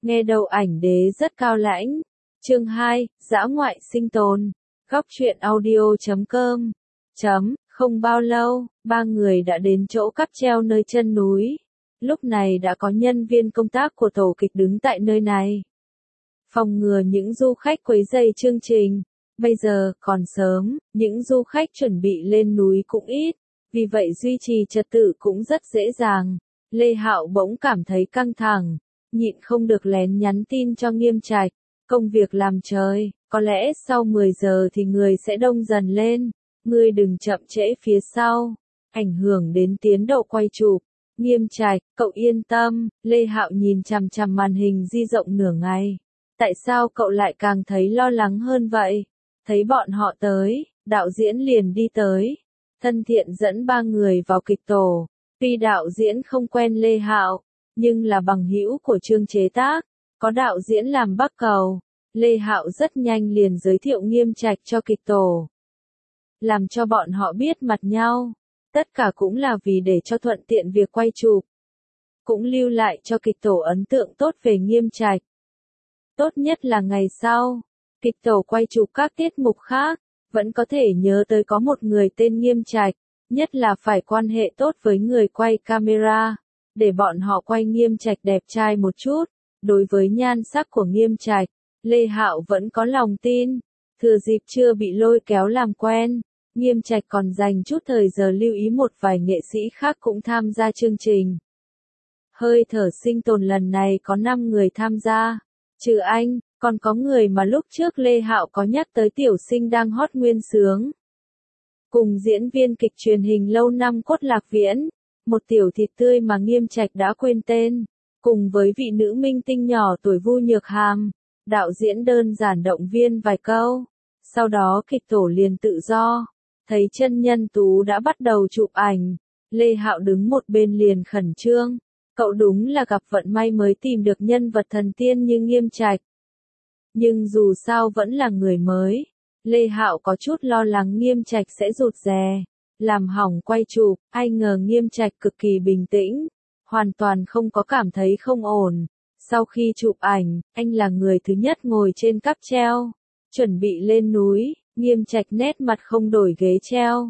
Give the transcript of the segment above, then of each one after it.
Nghe đầu ảnh đế rất cao lãnh. Chương 2, dã ngoại sinh tồn. Góc truyện audio.com. Không bao lâu, ba người đã đến chỗ cáp treo nơi chân núi. Lúc này đã có nhân viên công tác của tổ kịch đứng tại nơi này, phòng ngừa những du khách quấy rầy chương trình. Bây giờ còn sớm, những du khách chuẩn bị lên núi cũng ít, vì vậy duy trì trật tự cũng rất dễ dàng. Lê Hạo bỗng cảm thấy căng thẳng, nhịn không được lén nhắn tin cho Nghiêm Trạch. Công việc làm trời, có lẽ sau 10 giờ thì người sẽ đông dần lên, ngươi đừng chậm trễ phía sau, ảnh hưởng đến tiến độ quay chụp. Nghiêm Trạch, cậu yên tâm. Lê Hạo nhìn chằm chằm màn hình di rộng nửa ngày. Tại sao cậu lại càng thấy lo lắng hơn vậy? Thấy bọn họ tới, đạo diễn liền đi tới, thân thiện dẫn ba người vào kịch tổ. Tuy đạo diễn không quen Lê Hạo, nhưng là bằng hữu của Trương chế tác, có đạo diễn làm bắc cầu, Lê Hạo rất nhanh liền giới thiệu Nghiêm Trạch cho kịch tổ, làm cho bọn họ biết mặt nhau. Tất cả cũng là vì để cho thuận tiện việc quay chụp, cũng lưu lại cho kịch tổ ấn tượng tốt về Nghiêm Trạch. Tốt nhất là ngày sau, kịch tổ quay chụp các tiết mục khác, vẫn có thể nhớ tới có một người tên Nghiêm Trạch, nhất là phải quan hệ tốt với người quay camera, để bọn họ quay Nghiêm Trạch đẹp trai một chút. Đối với nhan sắc của Nghiêm Trạch, Lê Hạo vẫn có lòng tin. Thừa dịp chưa bị lôi kéo làm quen, Nghiêm Trạch còn dành chút thời giờ lưu ý một vài nghệ sĩ khác cũng tham gia chương trình. Hơi thở sinh tồn lần này có 5 người tham gia, trừ anh, còn có người mà lúc trước Lê Hạo có nhắc tới tiểu sinh đang hot Nguyên Sướng. Cùng diễn viên kịch truyền hình lâu năm Cốt Lạc Viễn, một tiểu thịt tươi mà Nghiêm Trạch đã quên tên, cùng với vị nữ minh tinh nhỏ tuổi Vu Nhược Hàm, đạo diễn đơn giản động viên vài câu. Sau đó kịch tổ liền tự do, thấy chân nhân tú đã bắt đầu chụp ảnh, Lê Hạo đứng một bên liền khẩn trương, cậu đúng là gặp vận may mới tìm được nhân vật thần tiên như Nghiêm Trạch. Nhưng dù sao vẫn là người mới, Lê Hạo có chút lo lắng Nghiêm Trạch sẽ rụt rè, làm hỏng quay chụp. Ai ngờ Nghiêm Trạch cực kỳ bình tĩnh, hoàn toàn không có cảm thấy không ổn. Sau khi chụp ảnh, anh là người thứ nhất ngồi trên cáp treo, chuẩn bị lên núi. Nghiêm Trạch nét mặt không đổi ghế treo.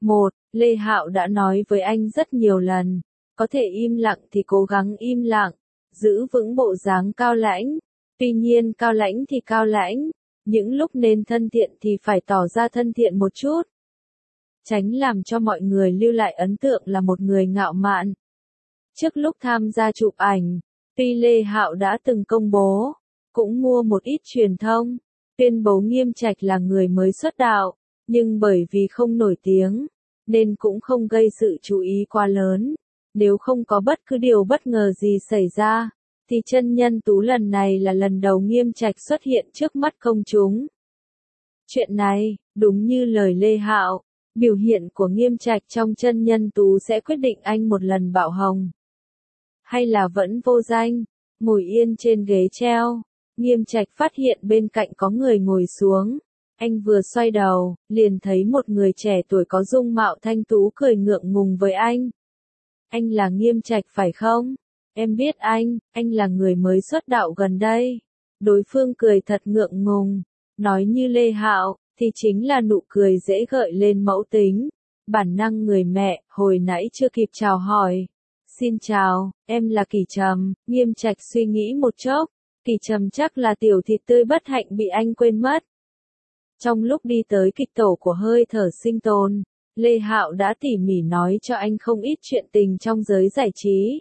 Lê Hạo đã nói với anh rất nhiều lần, có thể im lặng thì cố gắng im lặng, giữ vững bộ dáng cao lãnh. Tuy nhiên cao lãnh thì cao lãnh, những lúc nên thân thiện thì phải tỏ ra thân thiện một chút, tránh làm cho mọi người lưu lại ấn tượng là một người ngạo mạn. Trước lúc tham gia chụp ảnh, tuy Lê Hạo đã từng công bố, cũng mua một ít truyền thông, tuyên bố Nghiêm Trạch là người mới xuất đạo, nhưng bởi vì không nổi tiếng, nên cũng không gây sự chú ý quá lớn. Nếu không có bất cứ điều bất ngờ gì xảy ra, thì chân nhân tú lần này là lần đầu Nghiêm Trạch xuất hiện trước mắt công chúng. Chuyện này, đúng như lời Lê Hạo, biểu hiện của Nghiêm Trạch trong chân nhân tú sẽ quyết định anh một lần bạo hồng, hay là vẫn vô danh. Ngồi yên trên ghế treo, Nghiêm Trạch phát hiện bên cạnh có người ngồi xuống. Anh vừa xoay đầu, liền thấy một người trẻ tuổi có dung mạo thanh tú cười ngượng ngùng với anh. Anh là Nghiêm Trạch phải không? Em biết anh là người mới xuất đạo gần đây. Đối phương cười thật ngượng ngùng, nói như Lê Hạo, thì chính là nụ cười dễ gợi lên mẫu tính. Bản năng người mẹ, hồi nãy chưa kịp chào hỏi. Xin chào, em là Kỳ Trầm. Nghiêm Trạch suy nghĩ một chốc, Kỳ Trầm chắc là tiểu thịt tươi bất hạnh bị anh quên mất. Trong lúc đi tới kịch tổ của hơi thở sinh tồn, Lê Hạo đã tỉ mỉ nói cho anh không ít chuyện tình trong giới giải trí.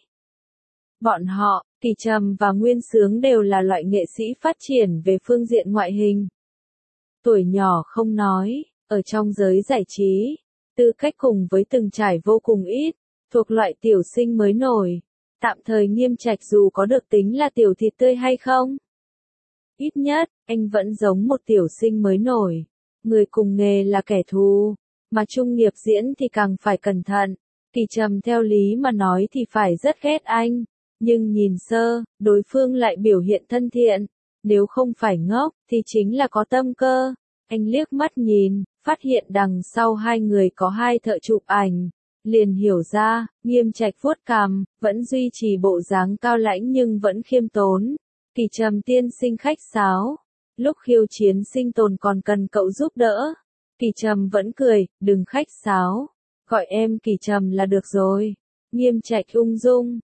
Bọn họ, Kỳ Trầm và Nguyên Sướng đều là loại nghệ sĩ phát triển về phương diện ngoại hình. Tuổi nhỏ không nói, ở trong giới giải trí, tư cách cùng với từng trải vô cùng ít, thuộc loại tiểu sinh mới nổi. Tạm thời Nghiêm Trạch dù có được tính là tiểu thịt tươi hay không, ít nhất, anh vẫn giống một tiểu sinh mới nổi. Người cùng nghề là kẻ thù, mà chung nghiệp diễn thì càng phải cẩn thận. Kỳ Trầm theo lý mà nói thì phải rất ghét anh, nhưng nhìn sơ, đối phương lại biểu hiện thân thiện. Nếu không phải ngốc, thì chính là có tâm cơ. Anh liếc mắt nhìn, phát hiện đằng sau hai người có hai thợ chụp ảnh. Liền hiểu ra, Nghiêm Trạch vuốt cằm, vẫn duy trì bộ dáng cao lãnh nhưng vẫn khiêm tốn. Kỳ Trầm tiên sinh khách sáo. Lúc khiêu chiến sinh tồn còn cần cậu giúp đỡ. Kỳ Trầm vẫn cười, đừng khách sáo. Gọi em Kỳ Trầm là được rồi. Nghiêm Trạch ung dung,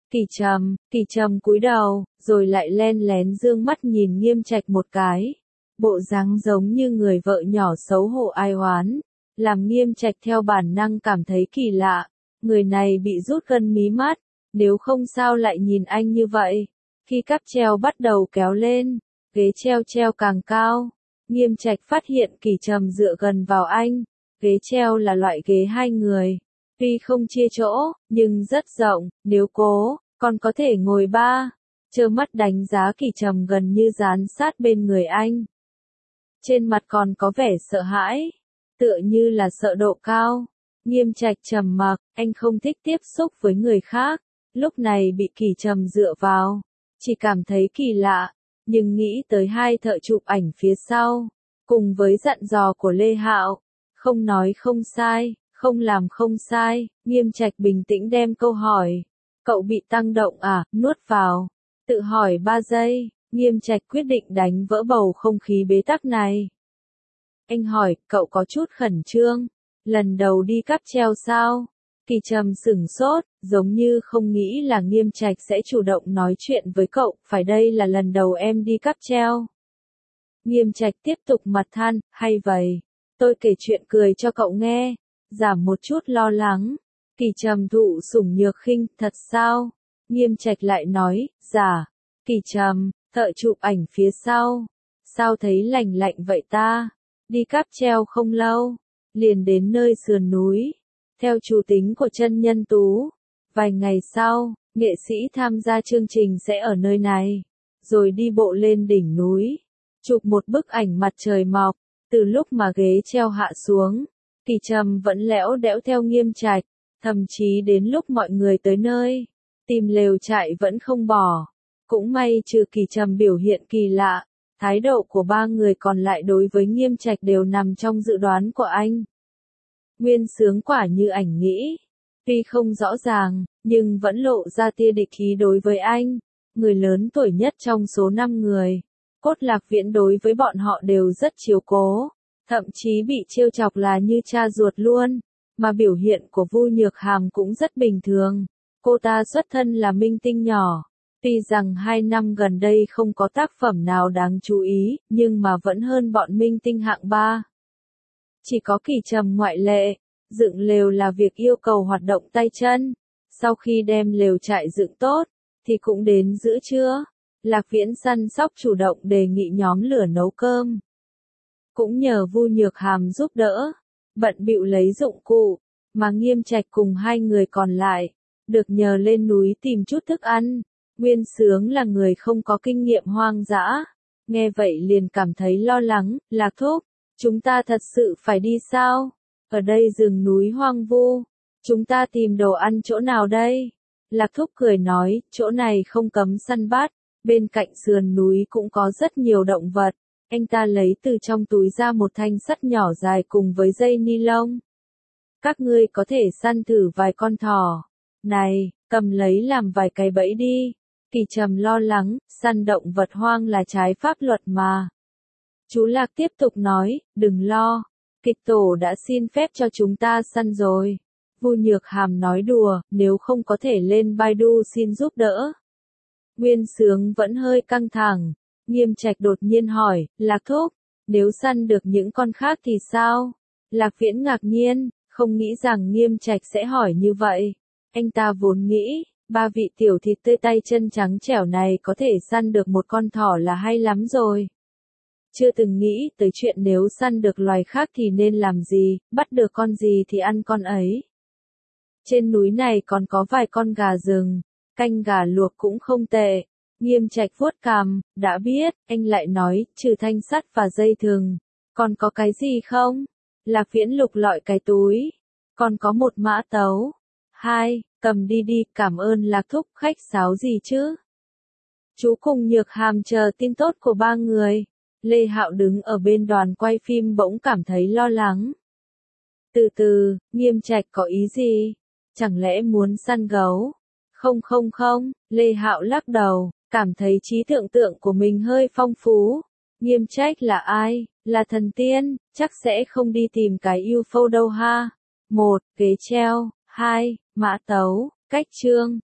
Kỳ Trầm cúi đầu, rồi lại len lén dương mắt nhìn Nghiêm Trạch một cái. Bộ dáng giống như người vợ nhỏ xấu hổ ai oán, làm Nghiêm Trạch theo bản năng cảm thấy kỳ lạ. Người này bị rút gân mí mắt, nếu không sao lại nhìn anh như vậy. Khi cáp treo bắt đầu kéo lên, ghế treo càng cao, Nghiêm Trạch phát hiện Kỳ Trầm dựa gần vào anh. Ghế treo là loại ghế hai người, tuy không chia chỗ, nhưng rất rộng, nếu cố, còn có thể ngồi ba. Trơ mắt đánh giá Kỳ Trầm gần như dán sát bên người anh. Trên mặt còn có vẻ sợ hãi, tựa như là sợ độ cao. Nghiêm Trạch trầm mặc, anh không thích tiếp xúc với người khác, lúc này bị Kỳ Trầm dựa vào, chỉ cảm thấy kỳ lạ, nhưng nghĩ tới hai thợ chụp ảnh phía sau, cùng với dặn dò của Lê Hạo, không nói không sai, không làm không sai, Nghiêm Trạch bình tĩnh đem câu hỏi, cậu bị tăng động à, nuốt vào, tự hỏi 3 giây, Nghiêm Trạch quyết định đánh vỡ bầu không khí bế tắc này. Anh hỏi, cậu có chút khẩn trương, lần đầu đi cáp treo sao? Kỳ Trầm sửng sốt, giống như không nghĩ là Nghiêm Trạch sẽ chủ động nói chuyện với cậu, phải đây là lần đầu em đi cáp treo. Nghiêm Trạch tiếp tục mặt than, hay vậy, tôi kể chuyện cười cho cậu nghe, giảm một chút lo lắng. Kỳ Trầm thụ sủng nhược khinh, thật sao? Nghiêm Trạch lại nói, giả. Kỳ Trầm, thợ chụp ảnh phía sau, sao thấy lạnh lạnh vậy ta? Đi cáp treo không lâu, liền đến nơi sườn núi. Theo chủ tính của chân nhân Tú, vài ngày sau, nghệ sĩ tham gia chương trình sẽ ở nơi này, rồi đi bộ lên đỉnh núi, chụp một bức ảnh mặt trời mọc. Từ lúc mà ghế treo hạ xuống, Kỳ Trầm vẫn lẽo đẽo theo Nghiêm Trạch, thậm chí đến lúc mọi người tới nơi, tìm lều trại vẫn không bỏ. Cũng may trừ Kỳ Trầm biểu hiện kỳ lạ, thái độ của 3 người còn lại đối với Nghiêm Trạch đều nằm trong dự đoán của anh. Nguyên Sướng quả như ảnh nghĩ, tuy không rõ ràng, nhưng vẫn lộ ra tia địch ý đối với anh, người lớn tuổi nhất trong số 5 người. Cốt Lạc Viễn đối với bọn họ đều rất chiếu cố, thậm chí bị trêu chọc là như cha ruột luôn, mà biểu hiện của Vu Nhược Hàm cũng rất bình thường. Cô ta xuất thân là minh tinh nhỏ, tuy rằng 2 năm gần đây không có tác phẩm nào đáng chú ý, nhưng mà vẫn hơn bọn minh tinh hạng 3. Chỉ có Kỳ Trầm ngoại lệ, dựng lều là việc yêu cầu hoạt động tay chân. Sau khi đem lều trại dựng tốt, thì cũng đến giữa trưa, Lạc Viễn săn sóc chủ động đề nghị nhóm lửa nấu cơm. Cũng nhờ Vu Nhược Hàm giúp đỡ, bận bịu lấy dụng cụ, mà Nghiêm Trạch cùng 2 người còn lại, được nhờ lên núi tìm chút thức ăn. Nguyên Sướng là người không có kinh nghiệm hoang dã, nghe vậy liền cảm thấy lo lắng, Lạc thúc, chúng ta thật sự phải đi sao? Ở đây rừng núi hoang vu, chúng ta tìm đồ ăn chỗ nào đây? Lạc thúc cười nói, chỗ này không cấm săn bắt, bên cạnh sườn núi cũng có rất nhiều động vật. Anh ta lấy từ trong túi ra một thanh sắt nhỏ dài cùng với dây ni lông. Các ngươi có thể săn thử vài con thỏ. Này, cầm lấy làm vài cái bẫy đi. Kỳ Trầm lo lắng, săn động vật hoang là trái pháp luật mà. Chú Lạc tiếp tục nói, đừng lo, kịch tổ đã xin phép cho chúng ta săn rồi. Vu Nhược Hàm nói đùa, nếu không có thể lên Baidu xin giúp đỡ. Nguyên Sướng vẫn hơi căng thẳng. Nghiêm Trạch đột nhiên hỏi, Lạc thúc, nếu săn được những con khác thì sao? Lạc Viễn ngạc nhiên, không nghĩ rằng Nghiêm Trạch sẽ hỏi như vậy. Anh ta vốn nghĩ, 3 vị tiểu thịt tươi tay chân trắng trẻo này có thể săn được một con thỏ là hay lắm rồi. Chưa từng nghĩ tới chuyện nếu săn được loài khác thì nên làm gì, bắt được con gì thì ăn con ấy. Trên núi này còn có vài con gà rừng, canh gà luộc cũng không tệ. Nghiêm Trạch vuốt cằm, đã biết, anh lại nói, trừ thanh sắt và dây thừng, còn có cái gì không? Lạc Viễn lục lọi cái túi, còn có một mã tấu. 2, cầm đi đi, cảm ơn Lạc thúc, khách sáo gì chứ? Chú cùng Nhược Hàm chờ tin tốt của 3 người. Lê Hạo đứng ở bên đoàn quay phim bỗng cảm thấy lo lắng. Từ từ, Nghiêm Trạch có ý gì? Chẳng lẽ muốn săn gấu? Không, Lê Hạo lắc đầu, cảm thấy trí tưởng tượng của mình hơi phong phú. Nghiêm Trách là ai? Là thần tiên, chắc sẽ không đi tìm cái UFO đâu ha. 1. Ghế treo. 2. Mã tấu. Cách chương.